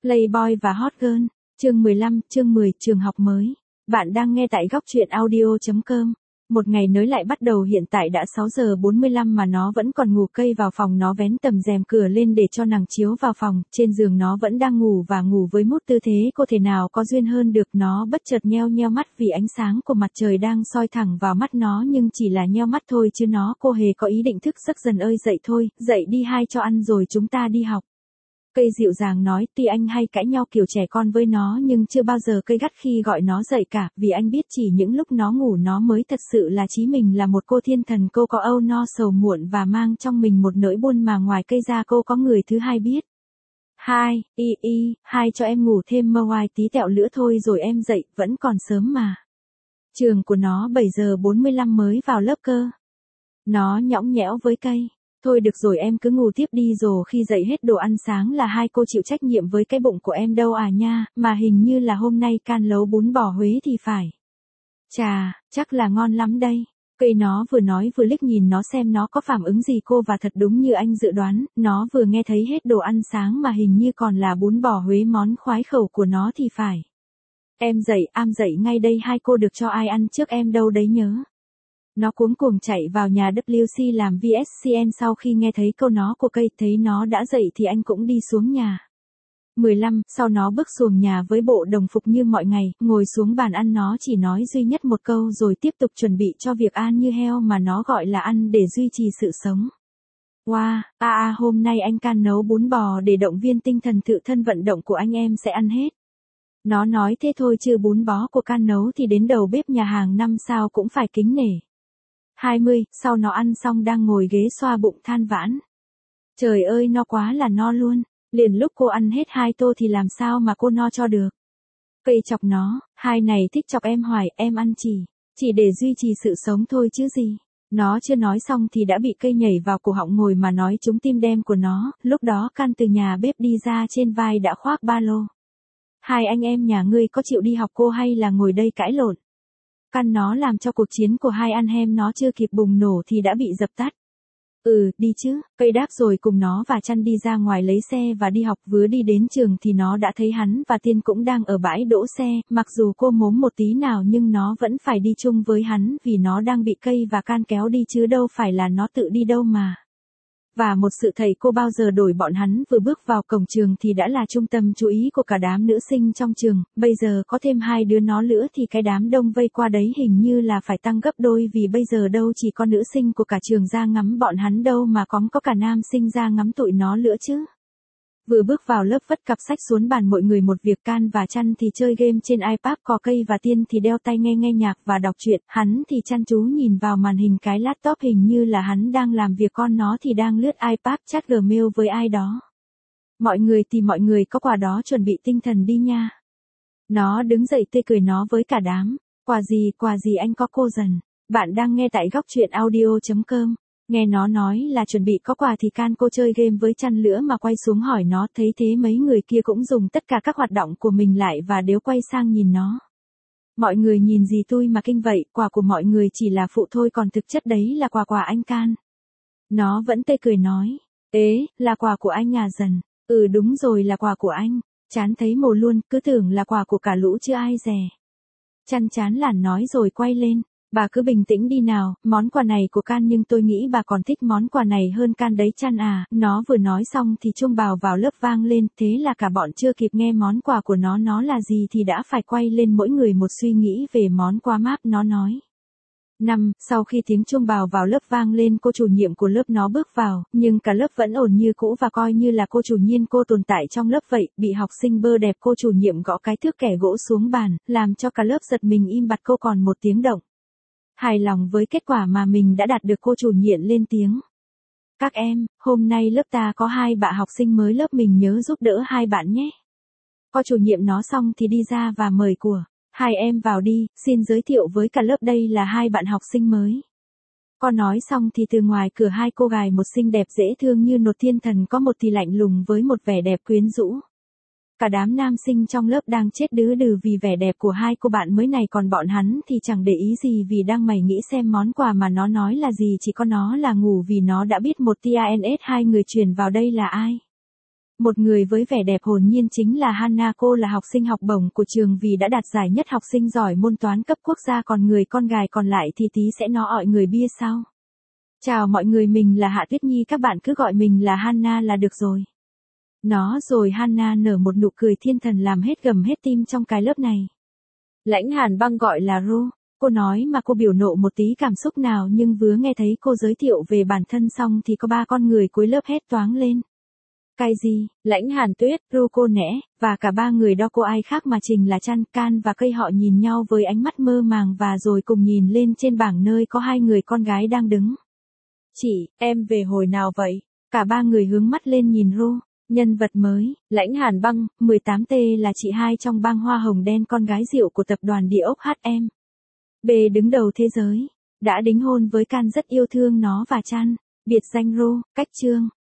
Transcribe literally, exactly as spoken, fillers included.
Playboy và Hot Girl, chương mười lăm, chương mười, trường học mới. Bạn đang nghe tại góc truyện audio chấm com. Một ngày nới lại bắt đầu, hiện tại đã sáu giờ bốn mươi lăm mà nó vẫn còn ngủ. Cây vào phòng, nó vén tầm rèm cửa lên để cho nàng chiếu vào phòng. Trên giường nó vẫn đang ngủ và ngủ với một tư thế cô thể nào có duyên hơn được. Nó bất chợt nheo nheo mắt vì ánh sáng của mặt trời đang soi thẳng vào mắt nó, nhưng chỉ là nheo mắt thôi chứ nó cô hề có ý định thức giấc. Dần ơi dậy thôi, dậy đi, hai cho ăn rồi chúng ta đi học. Cây dịu dàng nói, tuy anh hay cãi nhau kiểu trẻ con với nó nhưng chưa bao giờ cây gắt khi gọi nó dậy cả, vì anh biết chỉ những lúc nó ngủ nó mới thật sự là trí mình, là một cô thiên thần. Cô có âu no sầu muộn và mang trong mình một nỗi buồn mà ngoài cây ra cô có người thứ hai biết. Hai, y y, hai cho em ngủ thêm mơ hoài tí tẹo nữa thôi rồi em dậy, vẫn còn sớm mà. Trường của nó bảy giờ bốn mươi lăm mới vào lớp cơ. Nó nhõng nhẽo với cây. Thôi được rồi, em cứ ngủ tiếp đi, rồi khi dậy hết đồ ăn sáng là hai cô chịu trách nhiệm với cái bụng của em đâu à nha, mà hình như là hôm nay can nấu bún bò Huế thì phải. Chà, chắc là ngon lắm đây. Cây nó vừa nói vừa liếc nhìn nó xem nó có phản ứng gì cô, và thật đúng như anh dự đoán, nó vừa nghe thấy hết đồ ăn sáng mà hình như còn là bún bò Huế, món khoái khẩu của nó thì phải. Em dậy, am dậy ngay đây, hai cô được cho ai ăn trước em đâu đấy nhớ. Nó cuống cuồng chạy vào nhà W C làm vê ét xê en. Sau khi nghe thấy câu nói của cây, thấy nó đã dậy thì anh cũng đi xuống nhà. mười lăm, sau nó bước xuống nhà với bộ đồng phục như mọi ngày, ngồi xuống bàn ăn. Nó chỉ nói duy nhất một câu rồi tiếp tục chuẩn bị cho việc ăn như heo mà nó gọi là ăn để duy trì sự sống. Wow, a a hôm nay anh can nấu bún bò để động viên tinh thần tự thân vận động của anh, em sẽ ăn hết. Nó nói thế thôi chứ bún bò của can nấu thì đến đầu bếp nhà hàng năm sao cũng phải kính nể. hai mươi, sau nó ăn xong đang ngồi ghế xoa bụng than vãn. Trời ơi, no quá là no luôn, liền lúc cô ăn hết hai tô thì làm sao mà cô no cho được. Cây chọc nó, hai này thích chọc em hoài, em ăn chỉ, chỉ để duy trì sự sống thôi chứ gì. Nó chưa nói xong thì đã bị cây nhảy vào cổ họng ngồi mà nói trúng tim đen của nó. Lúc đó can từ nhà bếp đi ra, trên vai đã khoác ba lô. Hai anh em nhà ngươi có chịu đi học cô hay là ngồi đây cãi lộn? Căn nó làm cho cuộc chiến của hai anh em nó chưa kịp bùng nổ thì đã bị dập tắt. Ừ, đi chứ, cây đáp rồi cùng nó và Chăn đi ra ngoài lấy xe và đi học. Vừa đi đến trường thì nó đã thấy hắn và Tiên cũng đang ở bãi đỗ xe, mặc dù cô mốm một tí nào nhưng nó vẫn phải đi chung với hắn vì nó đang bị cây và can kéo đi chứ đâu phải là nó tự đi đâu mà. Và một sự thầy cô bao giờ đổi bọn hắn vừa bước vào cổng trường thì đã là trung tâm chú ý của cả đám nữ sinh trong trường. Bây giờ có thêm hai đứa nó nữa thì cái đám đông vây qua đấy hình như là phải tăng gấp đôi, vì bây giờ đâu chỉ có nữ sinh của cả trường ra ngắm bọn hắn đâu mà còn có cả nam sinh ra ngắm tụi nó nữa chứ. Vừa bước vào lớp vất cặp sách xuống bàn mọi người một việc. Can và Chăn thì chơi game trên iPad, có cây và Tiên thì đeo tai nghe nghe nhạc và đọc truyện. Hắn thì chăm chú nhìn vào màn hình cái laptop, hình như là hắn đang làm việc, con nó thì đang lướt iPad chat Gmail với ai đó. Mọi người thì mọi người có quà đó, chuẩn bị tinh thần đi nha. Nó đứng dậy tươi cười nó với cả đám. Quà gì, quà gì anh có cô dần. Bạn đang nghe tại góc truyện audio chấm com. Nghe nó nói là chuẩn bị có quà thì can cô chơi game với Chăn nữa mà quay xuống hỏi nó, thấy thế mấy người kia cũng dùng tất cả các hoạt động của mình lại và đều quay sang nhìn nó. Mọi người nhìn gì tôi mà kinh vậy, quà của mọi người chỉ là phụ thôi còn thực chất đấy là quà quà anh Can. Nó vẫn tươi cười nói, ế, là quà của anh à dần, ừ đúng rồi là quà của anh, chán thấy mồ luôn, cứ tưởng là quà của cả lũ chứ ai dè. Chăn chán lản nói rồi quay lên. Bà cứ bình tĩnh đi nào, món quà này của Can nhưng tôi nghĩ bà còn thích món quà này hơn Can đấy Chăn à. Nó vừa nói xong thì chuông bào vào lớp vang lên, thế là cả bọn chưa kịp nghe món quà của nó nó là gì thì đã phải quay lên mỗi người một suy nghĩ về món quà map nó nói. Năm, sau khi tiếng chuông bào vào lớp vang lên, cô chủ nhiệm của lớp nó bước vào, nhưng cả lớp vẫn ổn như cũ và coi như là cô chủ nhiên cô tồn tại trong lớp vậy. Bị học sinh bơ đẹp cô chủ nhiệm gõ cái thước kẻ gỗ xuống bàn, làm cho cả lớp giật mình im bặt, cô còn một tiếng động. Hài lòng với kết quả mà mình đã đạt được, cô chủ nhiệm lên tiếng. Các em, hôm nay lớp ta có hai bạn học sinh mới, lớp mình nhớ giúp đỡ hai bạn nhé. Cô chủ nhiệm nói xong thì đi ra và mời của. Hai em vào đi, xin giới thiệu với cả lớp đây là hai bạn học sinh mới. Cô nói xong thì từ ngoài cửa hai cô gái, một xinh đẹp dễ thương như nột thiên thần, có một thì lạnh lùng với một vẻ đẹp quyến rũ. Cả đám nam sinh trong lớp đang chết đứ đừ vì vẻ đẹp của hai cô bạn mới này, còn bọn hắn thì chẳng để ý gì vì đang mày nghĩ xem món quà mà nó nói là gì. Chỉ có nó là ngủ vì nó đã biết một tia ans hai người truyền vào đây là ai. Một người với vẻ đẹp hồn nhiên chính là Hannah, cô là học sinh học bổng của trường vì đã đạt giải nhất học sinh giỏi môn toán cấp quốc gia, còn người con gái còn lại thì tí sẽ nó ọi người bia sau. Chào mọi người, mình là Hạ Tuyết Nhi, các bạn cứ gọi mình là Hannah là được rồi. Nó rồi Hannah nở một nụ cười thiên thần làm hết gầm hết tim trong cái lớp này. Lãnh Hàn Băng gọi là Ru, cô nói mà cô biểu nộ một tí cảm xúc nào, nhưng vừa nghe thấy cô giới thiệu về bản thân xong thì có ba con người cuối lớp hét toáng lên. Cái gì? Lãnh Hàn Tuyết, Ru cô nẽ, và cả ba người đó cô ai khác mà Trình là Chăn, Can và Cây. Họ nhìn nhau với ánh mắt mơ màng và rồi cùng nhìn lên trên bảng nơi có hai người con gái đang đứng. Chị, em về hồi nào vậy? Cả ba người hướng mắt lên nhìn Ru. Nhân vật mới, Lãnh Hàn Băng, mười tám T là chị hai trong bang Hoa Hồng Đen, con gái rượu của tập đoàn Địa ốc hát em. B đứng đầu thế giới. Đã đính hôn với Can, rất yêu thương nó và Chan. Biệt danh Ru, cách Trương.